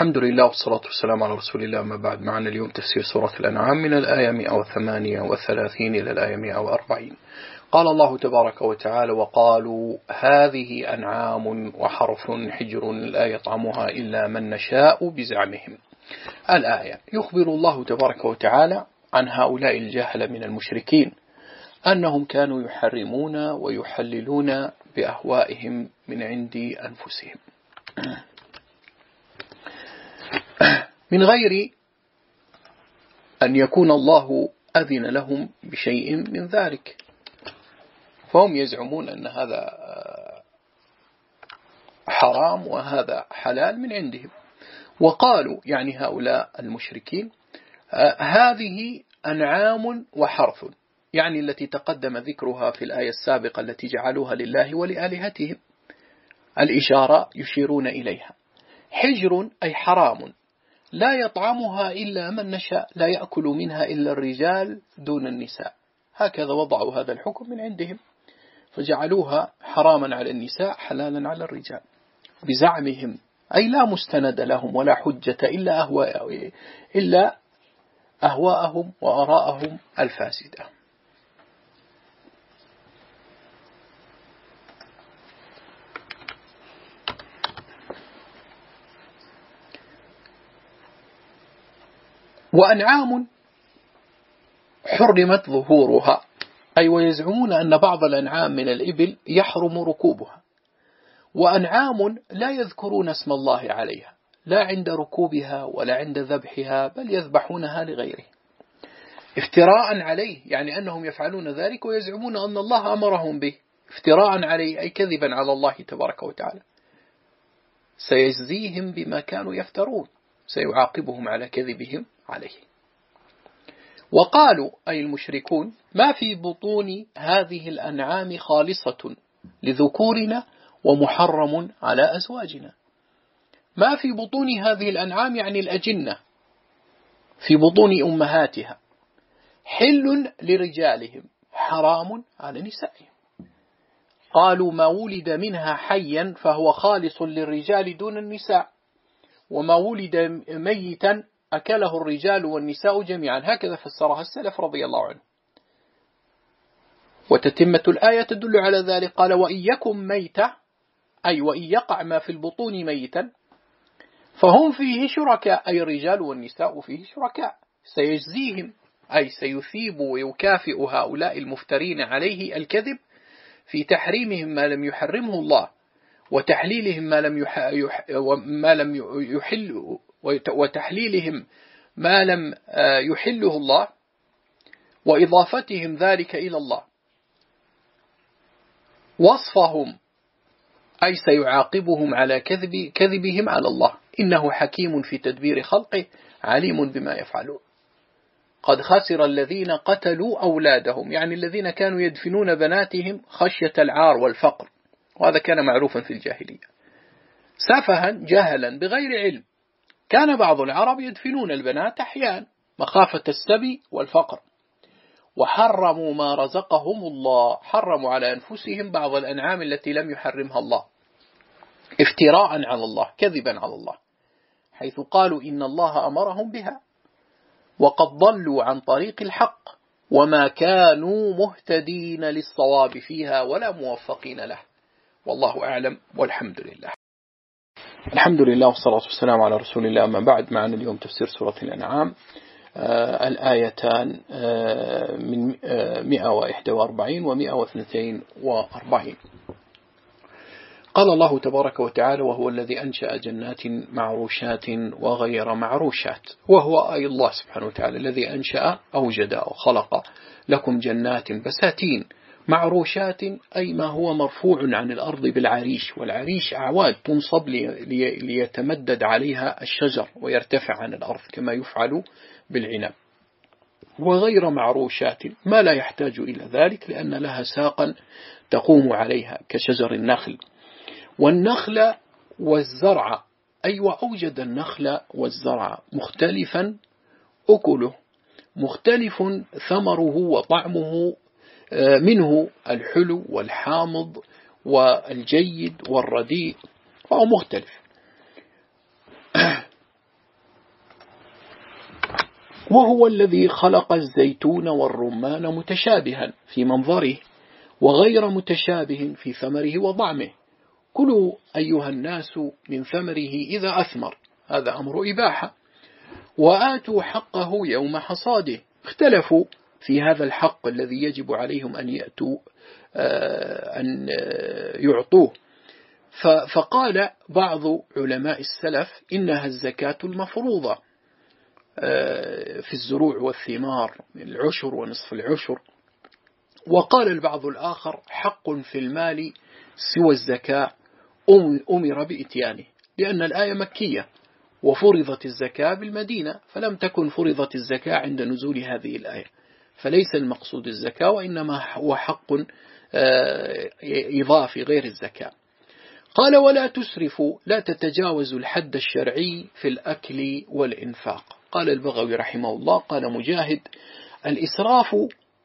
الحمد لله والصلاة والسلام على رسول الله. ما بعد، معنا اليوم تفسير سورة الأنعام من الآية 138 إلى الآية 140. قال الله تبارك وتعالى: وقالوا هذه أنعام وحرث حجر لا يطعمها إلا من نشاء بزعمهم. الآية يخبر الله تبارك وتعالى عن هؤلاء الجهلة من المشركين أنهم كانوا يحرمون ويحللون بأهوائهم من عند أنفسهم من غير أن يكون الله أذن لهم بشيء من ذلك، فهم يزعمون أن هذا حرام وهذا حلال من عندهم. وقالوا يعني هؤلاء المشركين هذه أنعام وحرث، يعني التي تقدم ذكرها في الآية السابقة التي جعلوها لله ولآلهتهم، الإشارة يشيرون إليها. حجر أي حرام لا يطعمها إلا من نشاء، لا يأكل منها إلا الرجال دون النساء، هكذا وضعوا هذا الحكم من عندهم، فجعلوها حراما على النساء حلالا على الرجال بزعمهم، أي لا مستند لهم ولا حجة إلا أهواءهم وآراءهم الفاسدة. وأنعام حرمت ظهورها، أي ويزعمون أن بعض الأنعام من الإبل يحرم ركوبها، وأنعام لا يذكرون اسم الله عليها لا عند ركوبها ولا عند ذبحها، بل يذبحونها لغيره افتراء عليه، يعني أنهم يفعلون ذلك ويزعمون أن الله أمرهم به افتراء عليه، أي كذبا على الله تبارك وتعالى. سيجزيهم بما كانوا يفترون، سيعاقبهم على كذبهم عليه. وقالوا أي المشركون ما في بطون هذه الأنعام خالصة لذكورنا ومحرم على أزواجنا. ما في بطون هذه الأنعام يعني الأجنة في بطون أمهاتها حل لرجالهم حرام على نسائهم. قالوا ما ولد منها حيا فهو خالص للرجال دون النساء، وما ولد ميتا أكله الرجال والنساء جميعا، هكذا فسرها السلف رضي الله عنه. وتتمة الآية تدل على ذلك، قال وإن يكن ميتة، أي وإن يقع ما في البطون ميتا فهم فيه شركاء، أي الرجال والنساء فيه شركاء. سيجزيهم أي سيثيب ويكافئ هؤلاء المفترين عليه الكذب في تحريمهم ما لم يحرمه الله، وتحليلهم ما لم يحل، وتحليلهم ما لم يحله الله، وإضافتهم ذلك إلى الله. وصفهم أي سيعاقبهم على كذبهم على الله، إنه حكيم في تدبير خلقه عليم بما يفعلون. قد خسر الذين قتلوا أولادهم، يعني الذين كانوا يدفنون بناتهم خشية العار والفقر، وهذا كان معروفا في الجاهلية، سفها جهلا بغير علم. كان بعض العرب يدفنون البنات أحيانا مخافة السبي والفقر. وحرموا ما رزقهم الله، حرموا على أنفسهم بعض الأنعام التي لم يحرمها الله افتراء على الله كذبا على الله، حيث قالوا إن الله أمرهم بها، وقد ضلوا عن طريق الحق وما كانوا مهتدين للصواب فيها ولا موفقين له، والله أعلم والحمد لله. الحمد لله والصلاة والسلام على رسول الله. ما بعد، معنا اليوم تفسير سورة الأنعام، الآيتان من 141 و 142. قال الله تبارك وتعالى: وهو الذي أنشأ جنات معروشات وغير معروشات. وهو أي الله سبحانه وتعالى الذي أنشأ أوجد وخلق لكم جنات بساتين معروشات، أي ما هو مرفوع عن الأرض بالعريش، والعريش أعواد تنصب ليتمدد عليها الشجر ويرتفع عن الأرض كما يفعل بالعنب. وغير معروشات ما لا يحتاج إلى ذلك لأن لها ساقا تقوم عليها كشجر النخل. والنخل والزرع، أي وأوجد النخل والزرع مختلفا أكله، مختلف ثمره وطعمه، منه الحلو والحامض والجيد والرديء، فهو مختلف. وهو الذي خلق الزيتون والرمان متشابها في منظره وغير متشابه في ثمره وطعمه، كلوا أيها الناس من ثمره إذا أثمر، هذا أمر إباحة، وآتوا حقه يوم حصاده. اختلفوا في هذا الحق الذي يجب عليهم أن يعطوه. فقال بعض علماء السلف إنها الزكاة المفروضة في الزروع والثمار، العشر ونصف العشر. وقال البعض الآخر حق في المال سوى الزكاة أمر بإتيانه، لأن الآية مكية وفرضت الزكاة بالمدينة، فلم تكن فرضت الزكاة عند نزول هذه الآية، فليس المقصود الزكاة، وإنما هو حق إضافي غير الزكاة. قال ولا تسرفوا، لا تتجاوزوا الحد الشرعي في الأكل والإنفاق. قال البغوي رحمه الله، قال مجاهد الإسراف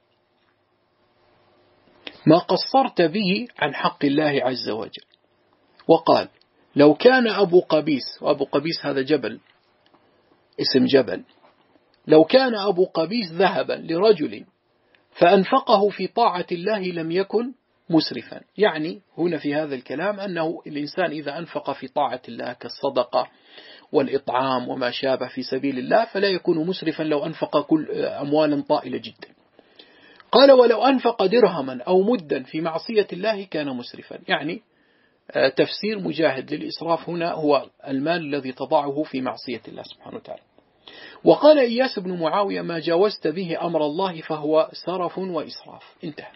ما قصرت به عن حق الله عز وجل. وقال لو كان أبو قبيس، وأبو قبيس هذا جبل، اسم جبل، لو كان أبو قبيس ذهبا لرجل فأنفقه في طاعة الله لم يكن مسرفا. يعني هنا في هذا الكلام أنه الإنسان إذا أنفق في طاعة الله كالصدقة والإطعام وما شابه في سبيل الله فلا يكون مسرفا لو أنفق كل أموالا طائلة جدا. قال ولو أنفق درهما أو مدا في معصية الله كان مسرفا. يعني تفسير مجاهد للإسراف هنا هو المال الذي تضعه في معصية الله سبحانه وتعالى. وقال إياس بن معاوية ما جاوزت به أمر الله فهو سرف وإسراف. انتهى.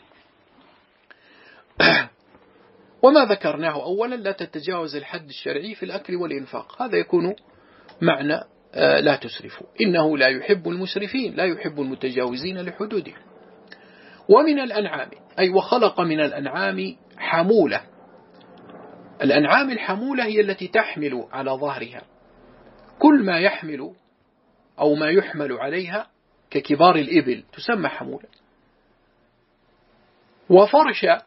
وما ذكرناه أولا لا تتجاوز الحد الشرعي في الأكل والإنفاق، هذا يكون معنى لا تسرفوا، إنه لا يحب المسرفين، لا يحب المتجاوزين لحدوده. ومن الأنعام، أي وخلق من الأنعام حمولة. الأنعام الحمولة هي التي تحمل على ظهرها كل ما يحمل أو ما يحمل عليها ككبار الإبل تسمى حمولة. وفرشا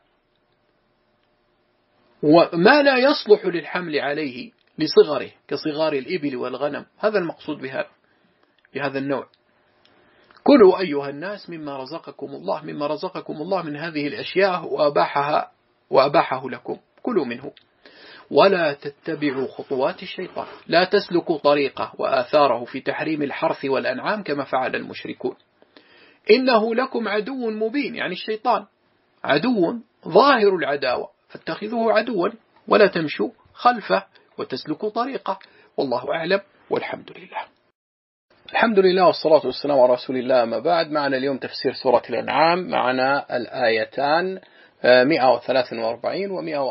وما لا يصلح للحمل عليه لصغره كصغار الإبل والغنم، هذا المقصود بهذا النوع. كلوا أيها الناس مما رزقكم الله من هذه الأشياء وأباحه لكم، كلوا منه. ولا تتبعوا خطوات الشيطان، لا تسلكوا طريقه وآثاره في تحريم الحرث والأنعام كما فعل المشركون. إنه لكم عدو مبين، يعني الشيطان عدو ظاهر العداوة، فاتخذوه عدوا ولا تمشوا خلفه وتسلكوا طريقه. والله أعلم والحمد لله. الحمد لله والصلاة والسلام على رسول الله. ما بعد، معنا اليوم تفسير سورة الأنعام، معنا الآيتان 143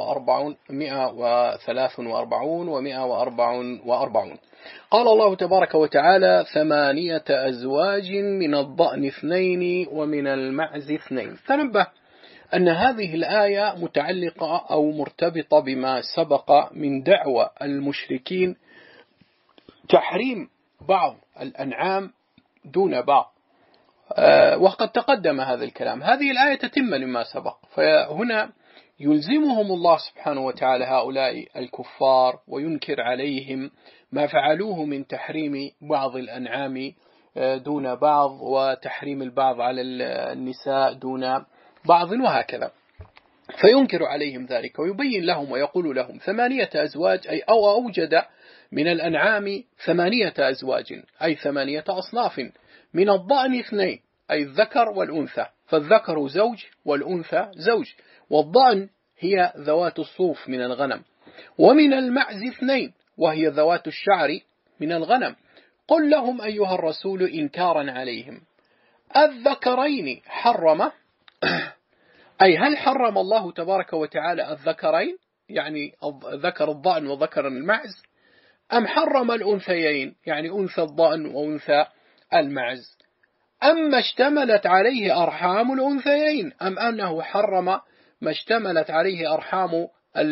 و143 قال الله تبارك وتعالى 8 أزواج من الضأن 2 ومن المعز 2. تنبه أن هذه الآية متعلقة أو مرتبطة بما سبق من دعوى المشركين تحريم بعض الأنعام دون بعض، وقد تقدم هذا الكلام. هذه الآية تتم لما سبق، فهنا يلزمهم الله سبحانه وتعالى هؤلاء الكفار وينكر عليهم ما فعلوه من تحريم بعض الأنعام دون بعض وتحريم البعض على النساء دون بعض وهكذا، فينكر عليهم ذلك ويبين لهم ويقول لهم 8 أزواج، أي أوجد من الأنعام 8 أزواج، أي 8 أصناف. من الضأن 2، أي الذكر والأنثى، فالذكر زوج والأنثى زوج، والضأن هي ذوات الصوف من الغنم. ومن المعز 2، وهي ذوات الشعر من الغنم. قل لهم أيها الرسول إنكارا عليهم الذكرين حرم، أي هل حرم الله تبارك وتعالى الذكرين، يعني ذكر الضأن وذكر المعز، أم حرم الأنثيين، يعني أنثى الضأن وأنثى المعز، أما اشتملت عليه أرحام الأنثيين، أم أنه حرم ما اشتملت عليه أرحام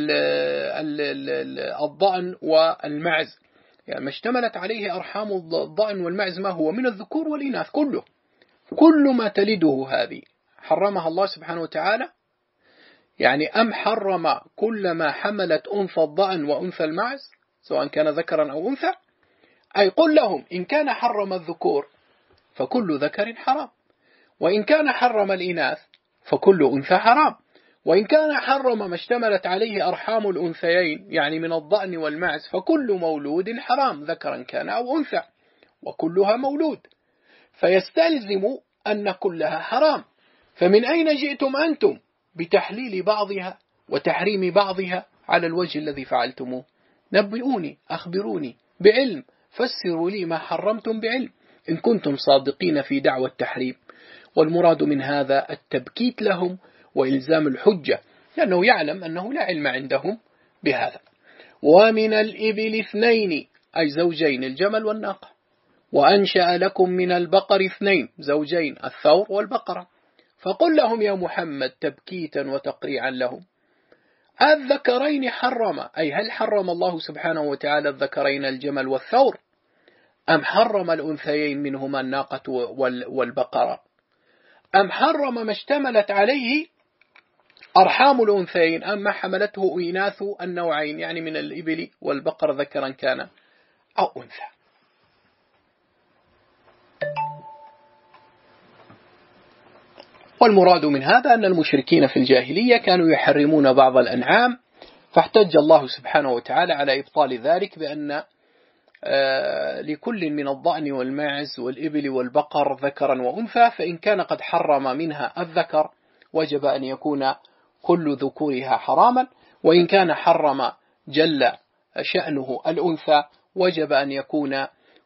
الضأن والمعز، يعني ما اشتملت عليه أرحام الضأن والمعز ما هو من الذكور والإناث كل ما تلده هذه حرمها الله سبحانه وتعالى، يعني أم حرم كل ما حملت أنثى الضأن وأنثى المعز سواء كان ذكرا أو أنثى. أي قل لهم إن كان حرم الذكور فكل ذكر حرام، وإن كان حرم الإناث فكل أنثى حرام، وإن كان حرم ما اشتملت عليه أرحام الأنثيين يعني من الضأن والمعز فكل مولود حرام ذكرا كان أو أنثى، وكلها مولود، فيستلزم أن كلها حرام. فمن أين جئتم أنتم بتحليل بعضها وتحريم بعضها على الوجه الذي فعلتموه؟ نبئوني، أخبروني بعلم، فسروا لي ما حرمتم بعلم إن كنتم صادقين في دعوى التحريم. والمراد من هذا التبكيت لهم وإلزام الحجة، لأنه يعلم أنه لا علم عندهم بهذا. ومن الإبل 2 أي زوجين الجمل والناقة، وأنشأ لكم من البقر 2 زوجين الثور والبقرة، فقل لهم يا محمد تبكيتا وتقريعا لهم الذكرين حرم، أي هل حرم الله سبحانه وتعالى الذكرين الجمل والثور، أم حرم الأنثيين منهما الناقة والبقرة، أم حرم ما اشتملت عليه أرحام الأنثيين، أم ما حملته إناث النوعين يعني من الإبل والبقر ذكرا كان أو أنثى. والمراد من هذا أن المشركين في الجاهلية كانوا يحرمون بعض الأنعام، فاحتج الله سبحانه وتعالى على إبطال ذلك بأن لكل من الضأن والماعز والإبل والبقر ذكرا وأنثى، فإن كان قد حرم منها الذكر وجب أن يكون كل ذكورها حراما، وإن كان حرم جل شأنه الأنثى وجب أن يكون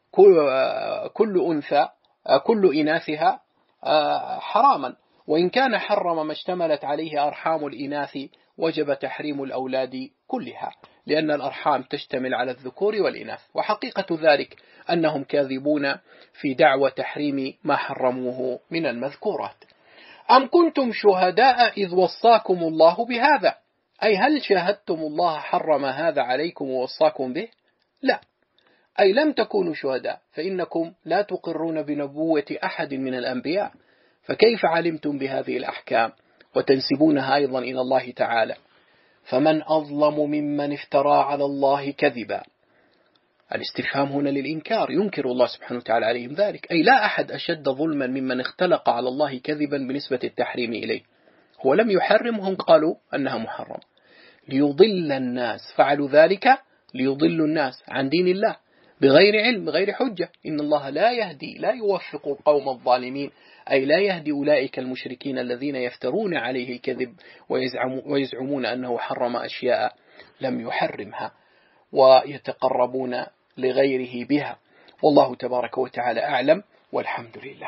كل إناثها حراما، وإن كان حرم ما اشتملت عليه أرحام الإناث وجب تحريم الأولاد كلها، لأن الأرحام تشتمل على الذكور والإناث. وحقيقة ذلك أنهم كاذبون في دعوى تحريم ما حرموه من المذكورات. أم كنتم شهداء إذ وصاكم الله بهذا، أي هل شاهدتم الله حرم هذا عليكم ووصاكم به؟ لا، أي لم تكونوا شهداء، فإنكم لا تقرون بنبوة أحد من الأنبياء، فكيف علمتم بهذه الأحكام وتنسبونها أيضا إلى الله تعالى؟ فمن أظلم ممن افترى على الله كذبا. الاستفهام هنا للإنكار، ينكر الله سبحانه وتعالى عليهم ذلك، أي لا أحد أشد ظلما ممن اختلق على الله كذبا بنسبة التحريم إليه. هو لم يحرم، هم قالوا أنها محرم ليضل الناس، فعلوا ذلك ليضلوا الناس عن دين الله بغير علم بغير حجة. إن الله لا يهدي لا يوفق القوم الظالمين، أي لا يهدي أولئك المشركين الذين يفترون عليه الكذب ويزعمون أنه حرم أشياء لم يحرمها ويتقربون لغيره بها. والله تبارك وتعالى أعلم، والحمد لله.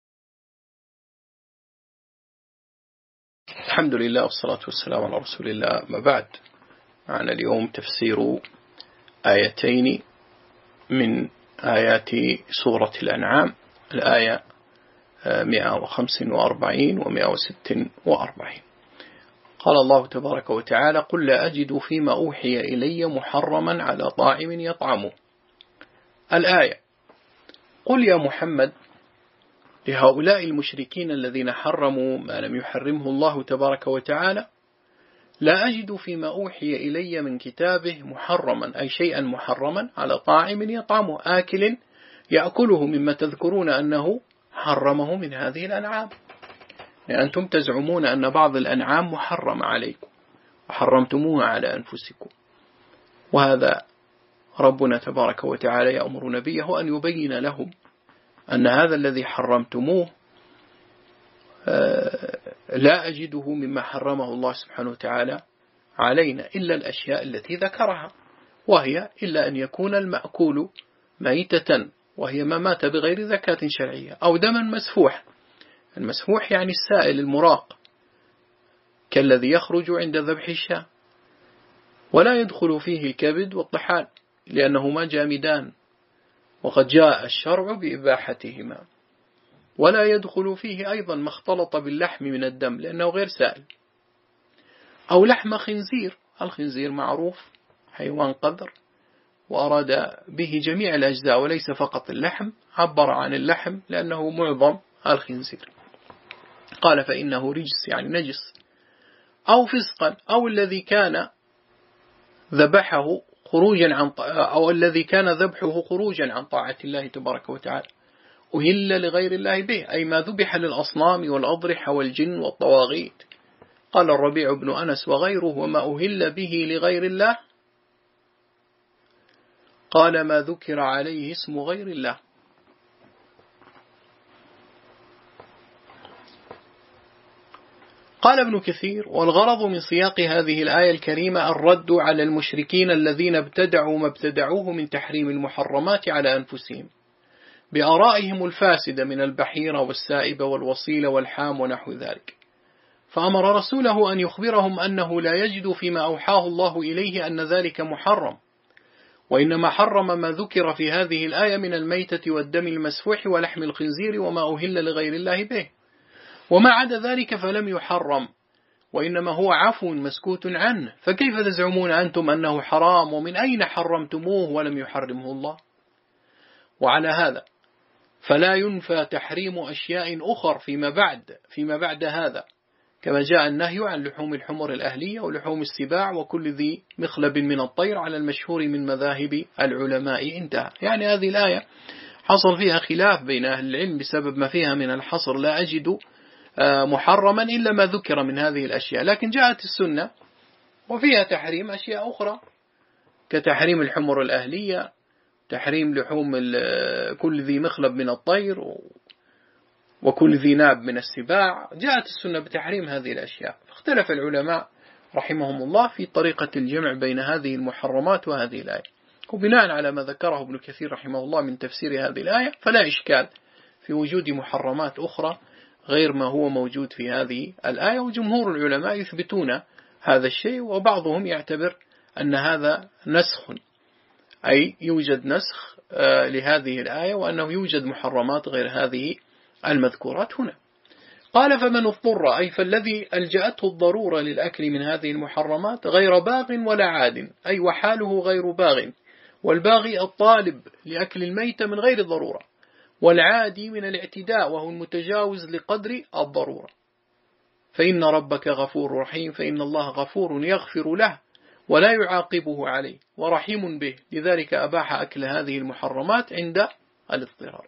الحمد لله والصلاة والسلام على رسول الله، ما بعد. معنا اليوم تفسير آيتين من آيات سورة الأنعام، الآية 145 و 146. قال الله تبارك وتعالى: قل لا أجد فيما أوحي إلي محرما على طاعم يطعمه. الآية: قل يا محمد لهؤلاء المشركين الذين حرموا ما لم يحرمه الله تبارك وتعالى: لا أجد فيما أوحي إلي من كتابه محرما، أي شيئا محرما على طاعم يطعمه، آكل يأكله، مما تذكرون أنه حرمه من هذه الأنعام. يعني أنتم تزعمون أن بعض الأنعام محرمة عليكم وحرمتموها على أنفسكم، وهذا ربنا تبارك وتعالى يأمر نبيه أن يبين لهم أن هذا الذي حرمتموه لا أجده مما حرمه الله سبحانه وتعالى علينا إلا الأشياء التي ذكرها، وهي إلا أن يكون المأكول ميتة، وهي ما مات بغير زكاة شرعية، أو دما مسفوح. المسفوح يعني السائل المراق، كالذي يخرج عند ذبح الشاة، ولا يدخل فيه الكبد والطحال لأنهما جامدان، وقد جاء الشرع بإباحتهما. ولا يدخل فيه أيضا ما اختلط باللحم من الدم لأنه غير سائل. أو لحم خنزير، الخنزير معروف حيوان قذر، وأراد به جميع الأجزاء وليس فقط اللحم، عبر عن اللحم لأنه معظم الخنزير. قال فإنه رجس يعني نجس. أو فسقا، أو الذي كان ذبحه خروجا عن أو الذي كان ذبحه خروجا عن طاعة الله تبارك وتعالى، أهل لغير الله به، أي ما ذبح للأصنام والأضرحة والجن والطواغيت. قال الربيع بن أنس وغيره: وما أهل به لغير الله قال ما ذكر عليه اسم غير الله. قال ابن كثير: والغرض من سياق هذه الآية الكريمة الرد على المشركين الذين ابتدعوا ما ابتدعوه من تحريم المحرمات على أنفسهم بآرائهم الفاسدة من البحيرة والسائبة والوصيلة والحام ونحو ذلك، فأمر رسوله أن يخبرهم أنه لا يجد فيما أوحاه الله إليه أن ذلك محرم، وإنما حرم ما ذكر في هذه الآية من الميتة والدم المسفوح ولحم الخنزير وما أهل لغير الله به، وما عدا ذلك فلم يحرم، وإنما هو عفو مسكوت عنه. فكيف تزعمون أنتم أنه حرام، ومن أين حرمتموه ولم يحرمه الله؟ وعلى هذا فلا ينفى تحريم أشياء أخر فيما بعد هذا، كما جاء النهي عن لحوم الحمر الأهلية ولحوم السباع وكل ذي مخلب من الطير على المشهور من مذاهب العلماء. انتهى. يعني هذه الآية حصل فيها خلاف بين أهل العلم بسبب ما فيها من الحصر، لا أجد محرما إلا ما ذكر من هذه الأشياء، لكن جاءت السنة وفيها تحريم أشياء أخرى كتحريم الحمر الأهلية، تحريم لحوم كل ذي مخلب من الطير وكل ذي ناب من السباع. جاءت السنة بتحريم هذه الأشياء، فاختلف العلماء رحمهم الله في طريقة الجمع بين هذه المحرمات وهذه الآية، وبناء على ما ذكره ابن كثير رحمه الله من تفسير هذه الآية فلا إشكال في وجود محرمات أخرى غير ما هو موجود في هذه الآية، وجمهور العلماء يثبتون هذا الشيء، وبعضهم يعتبر أن هذا نسخ، أي يوجد نسخ لهذه الآية، وأنه يوجد محرمات غير هذه المذكورات هنا. قال: فمن اضطر، أي فالذي ألجأته الضرورة للأكل من هذه المحرمات غير باغ ولا عاد، أي وحاله غير باغ، والباغي الطالب لأكل الميت من غير ضرورة، والعادي من الاعتداء وهو المتجاوز لقدر الضرورة. فإن ربك غفور رحيم، فإن الله غفور يغفر له ولا يعاقبه عليه ورحيم به، لذلك أباح أكل هذه المحرمات عند الاضطرار.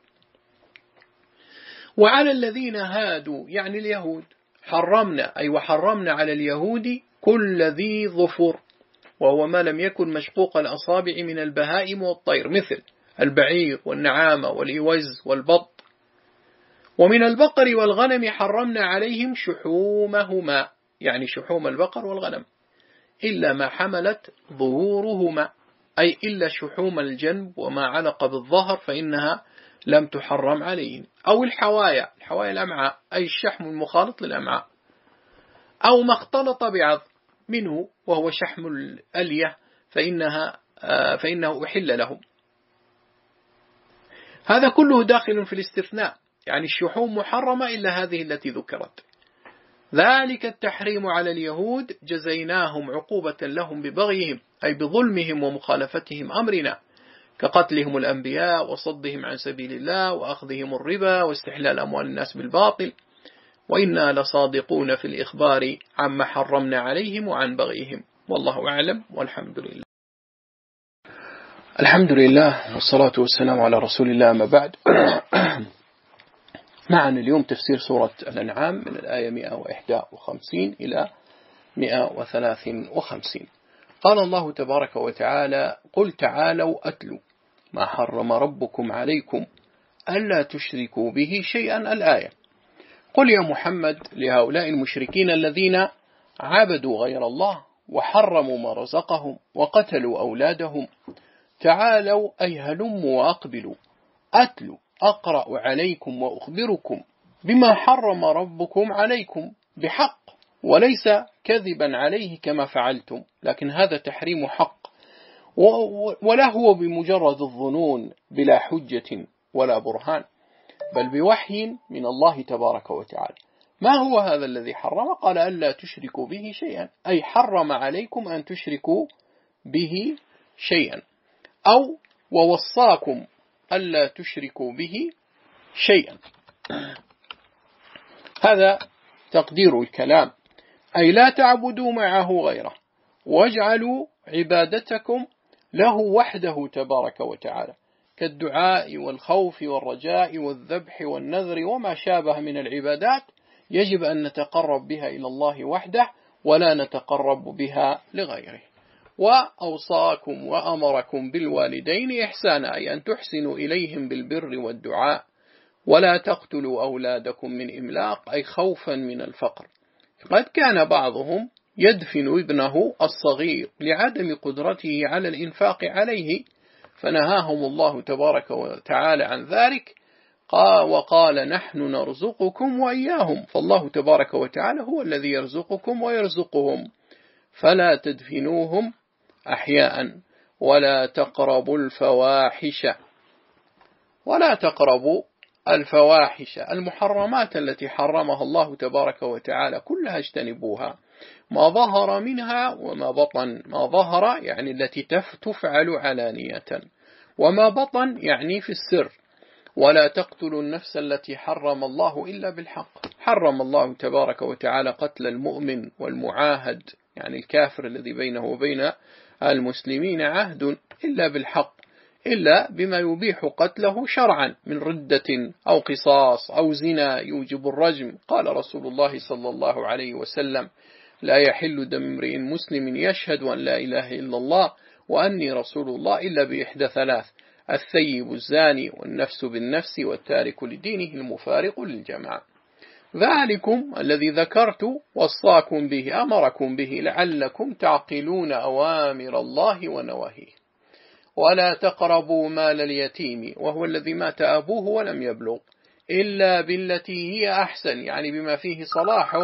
وعلى الذين هادوا، يعني اليهود، حرمنا، أي وحرمنا على اليهود كل ذي ظفر، وهو ما لم يكن مشقوق الأصابع من البهائم والطير، مثل البعير والنعامة والإوز والبط. ومن البقر والغنم حرمنا عليهم شحومهما، يعني شحوم البقر والغنم، إلا ما حملت ظهورهما، أي إلا شحوم الجنب وما علق بالظهر فإنها لم تحرم عليهم، أو الحوايا الأمعاء، أي الشحم المخالط للأمعاء، أو ما اختلط بعض منه وهو شحم الألية فإنه أحل لهم. هذا كله داخل في الاستثناء، يعني الشحوم محرمة إلا هذه التي ذكرت. ذلك التحريم على اليهود جزيناهم عقوبة لهم ببغيهم، أي بظلمهم ومخالفتهم أمرنا، كقتلهم الأنبياء وصدهم عن سبيل الله وأخذهم الربا واستحلال أموال الناس بالباطل، وإنا لصادقون في الإخبار عما حرمنا عليهم وعن بغيهم، والله أعلم والحمد لله. الحمد لله والصلاة والسلام على رسول الله، ما بعد. معنا اليوم تفسير سورة الأنعام من الآية 151 إلى 153. قال الله تبارك وتعالى: قل تعالوا أتلوا ما حرم ربكم عليكم ألا تشركوا به شيئا. الآية. قل يا محمد لهؤلاء المشركين الذين عبدوا غير الله وحرموا ما رزقهم وقتلوا أولادهم: تعالوا، أي هلموا وأقبلوا، أتلوا، أقرأ عليكم وأخبركم بما حرم ربكم عليكم بحق، وليس كذبا عليه كما فعلتم، لكن هذا تحريم حق، ولا هو بمجرد الظنون بلا حجة ولا برهان، بل بوحي من الله تبارك وتعالى. ما هو هذا الذي حرم؟ قال: ألا تشركوا به شيئا، أي حرم عليكم أن تشركوا به شيئا، أو ووصاكم ألا تشركوا به شيئا. هذا تقدير الكلام، أي لا تعبدوا معه غيره، واجعلوا عبادتكم له وحده تبارك وتعالى، كالدعاء والخوف والرجاء والذبح والنذر وما شابه من العبادات يجب أن نتقرب بها إلى الله وحده ولا نتقرب بها لغيره. وأوصاكم وأمركم بالوالدين إحسانا، أي أن تحسنوا إليهم بالبر والدعاء، ولا تقتلوا أولادكم من إملاق، أي خوفا من الفقر. قد كان بعضهم يدفن ابنه الصغير لعدم قدرته على الإنفاق عليه، فنهاهم الله تبارك وتعالى عن ذلك، وقال نحن نرزقكم وإياهم، فالله تبارك وتعالى هو الذي يرزقكم ويرزقهم، فلا تدفنوهم أحياء ولا تقربوا الفواحش المحرمات التي حرمها الله تبارك وتعالى كلها اجتنبوها، ما ظهر منها وما بطن. ما ظهر يعني التي تفعل علانية، وما بطن يعني في السر. ولا تقتلوا النفس التي حرم الله إلا بالحق، حرم الله تبارك وتعالى قتل المؤمن والمعاهد، يعني الكافر الذي بينه وبين المسلمين عهد، إلا بالحق، إلا بما يبيح قتله شرعا من ردة أو قصاص أو زنا يوجب الرجم. قال رسول الله صلى الله عليه وسلم: لا يحل دم امرئ مسلم يشهد أن لا إله إلا الله وأني رسول الله إلا بإحدى ثلاث: الثيب الزاني والنفس بالنفس والتارك لدينه المفارق للجماعة. ذلكم الذي ذكرت وصاكم به أمركم به لعلكم تعقلون أوامر الله ونواهيه. ولا تقربوا مال اليتيم وهو الذي مات أبوه ولم يبلغ إلا بالتي هي أحسن، يعني بما فيه صلاحه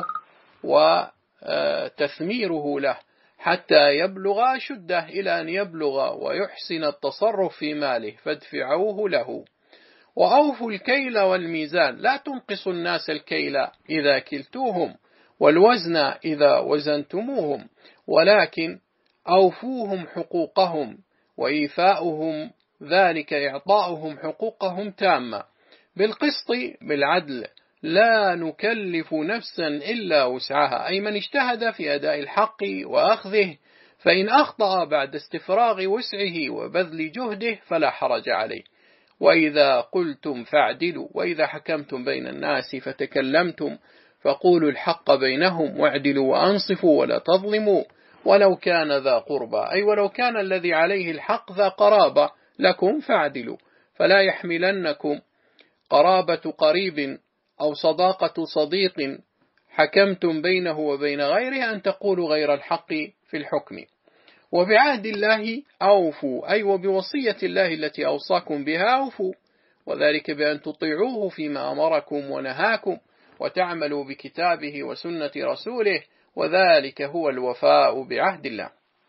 وتثميره له حتى يبلغ أشده، إلى أن يبلغ ويحسن التصرف في ماله فادفعوه له. وأوفوا الكيل والميزان، لا تنقصوا الناس الكيل إذا كلتوهم والوزن إذا وزنتموهم، ولكن أوفوهم حقوقهم، وإيفاؤهم ذلك إعطاؤهم حقوقهم تامة بالقسط بالعدل، لا نكلف نفسا إلا وسعها، أي من اجتهد في أداء الحق وأخذه، فإن أخطأ بعد استفراغ وسعه وبذل جهده فلا حرج عليه. وإذا قلتم فاعدلوا، وإذا حكمتم بين الناس فتكلمتم فقولوا الحق بينهم واعدلوا وأنصفوا ولا تظلموا ولو كان ذا قربى، أي ولو كان الذي عليه الحق ذا قرابة لكم فاعدلوا، فلا يحملنكم قرابة قريب أو صداقة صديق حكمتم بينه وبين غيره أن تقولوا غير الحق في الحكم. وبعهد الله أوفوا، أي وبوصية الله التي أوصاكم بها أوفوا، وذلك بأن تطيعوه فيما أمركم ونهاكم وتعملوا بكتابه وسنة رسوله، وذلك هو الوفاء بعهد الله.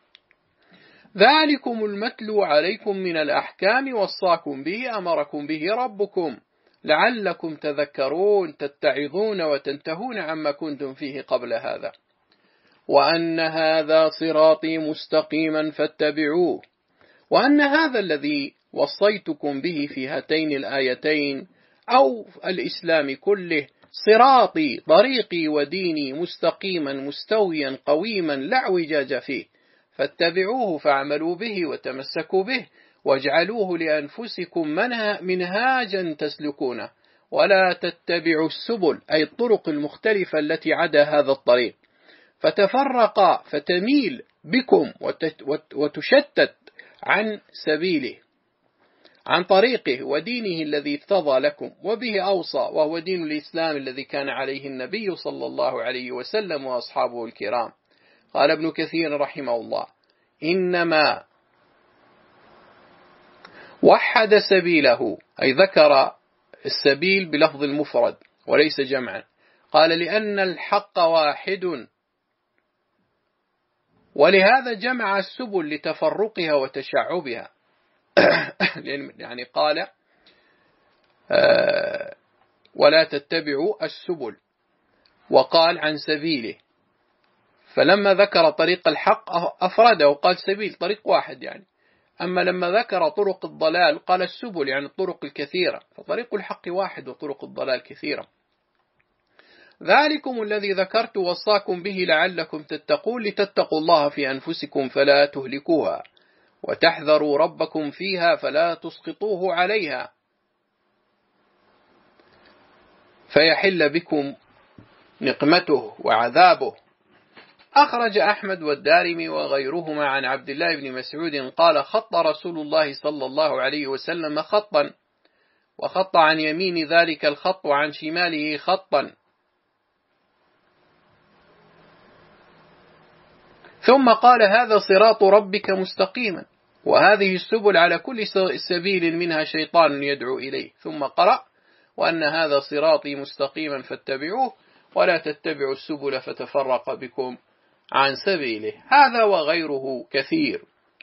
ذلكم المتلو عليكم من الأحكام وصاكم به أمركم به ربكم لعلكم تذكرون، تتعظون وتنتهون عما كنتم فيه قبل هذا. وأن هذا صراطي مستقيما فاتبعوه، وأن هذا الذي وصيتكم به في هاتين الآيتين أو الإسلام كله صراطي، طريقي وديني، مستقيما مستويا قويما لا اعوجاج فيه، فاتبعوه فاعملوا به وتمسكوا به واجعلوه لأنفسكم منهاجا تسلكونه، ولا تتبعوا السبل، أي الطرق المختلفة التي عدا هذا الطريق، فتفرق فتميل بكم وتشتت عن سبيله، عن طريقه ودينه الذي ارتضى لكم وبه أوصى، وهو دين الإسلام الذي كان عليه النبي صلى الله عليه وسلم وأصحابه الكرام. قال ابن كثير رحمه الله: إنما وحد سبيله، أي ذكر السبيل بلفظ المفرد وليس جمعا، قال لأن الحق واحد، ولهذا جمع السبل لتفرقها وتشعبها يعني قال ولا تتبعوا السبل، وقال عن سبيله، فلما ذكر طريق الحق أفرده وقال سبيل، طريق واحد يعني. أما لما ذكر طرق الضلال قال السبل، يعني الطرق الكثيرة، فطريق الحق واحد وطرق الضلال كثيرة. ذلكم الذي ذكرت وصاكم به لعلكم تتقون، لتتقوا الله في أنفسكم فلا تهلكوها، وتحذروا ربكم فيها فلا تسقطوه عليها فيحل بكم نقمته وعذابه. أخرج أحمد والدارمي وغيرهما عن عبد الله بن مسعود قال: خط رسول الله صلى الله عليه وسلم خطا، وخط عن يمين ذلك الخط وعن شماله خطا، ثم قال: هذا صراط ربك مستقيما، وهذه السبل على كل سبيل منها شيطان يدعو إليه، ثم قرأ: وأن هذا صراطي مستقيما فاتبعوه ولا تتبعوا السبل فتفرق بكم عن سبيله. هذا وغيره كثير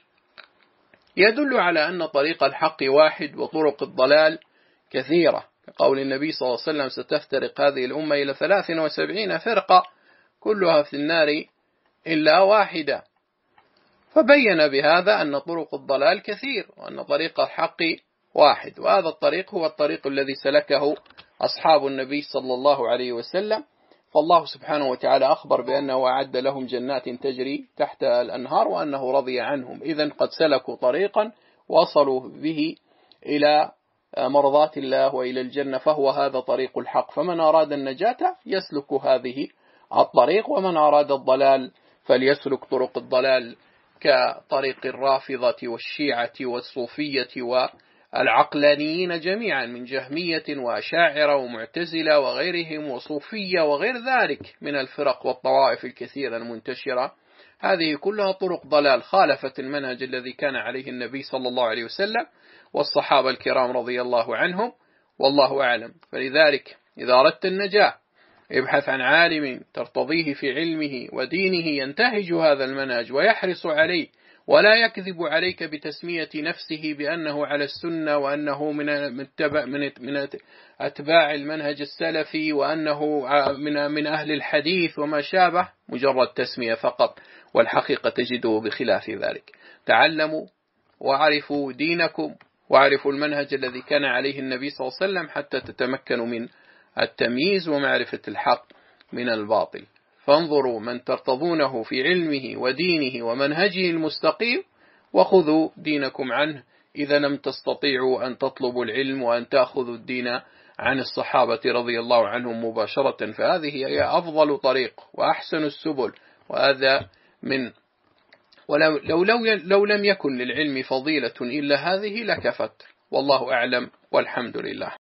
يدل على أن طريق الحق واحد وطرق الضلال كثيرة، كقول النبي صلى الله عليه وسلم: ستفترق هذه الأمة إلى 73 فرقة كلها في النار إلا واحدة. فبين بهذا أن طرق الضلال كثير وأن طريق الحق واحد، وهذا الطريق هو الطريق الذي سلكه أصحاب النبي صلى الله عليه وسلم. فالله سبحانه وتعالى أخبر بأنه أعد لهم جنات تجري تحت الأنهار وأنه رضي عنهم، إذن قد سلكوا طريقا وصلوا به إلى مرضات الله وإلى الجنة، فهو هذا طريق الحق. فمن أراد النجاة يسلك هذه الطريق، ومن أراد الضلال فليسلك طرق الضلال كطريق الرافضة والشيعة والصوفية والعقلانيين جميعا من جهمية وأشاعرة ومعتزلة وغيرهم وصوفية وغير ذلك من الفرق والطوائف الكثيرة المنتشرة. هذه كلها طرق ضلال خالفت المنهج الذي كان عليه النبي صلى الله عليه وسلم والصحابة الكرام رضي الله عنهم، والله أعلم. فلذلك إذا أردت النجاة ابحث عن عالم ترتضيه في علمه ودينه ينتهج هذا المنهج ويحرص عليه، ولا يكذب عليك بتسمية نفسه بأنه على السنة وأنه من أتباع المنهج السلفي وأنه من أهل الحديث وما شابه، مجرد تسمية فقط، والحقيقة تجده بخلاف ذلك. تعلموا وعرفوا دينكم واعرفوا المنهج الذي كان عليه النبي صلى الله عليه وسلم حتى تتمكنوا من التمييز ومعرفة الحق من الباطل. فانظروا من ترتضونه في علمه ودينه ومنهجه المستقيم وخذوا دينكم عنه إذا لم تستطيعوا أن تطلبوا العلم وأن تأخذوا الدين عن الصحابة رضي الله عنهم مباشرة، فهذه هي أفضل طريق وأحسن السبل. وهذا من لو لم يكن للعلم فضيلة إلا هذه لكفت، والله أعلم والحمد لله.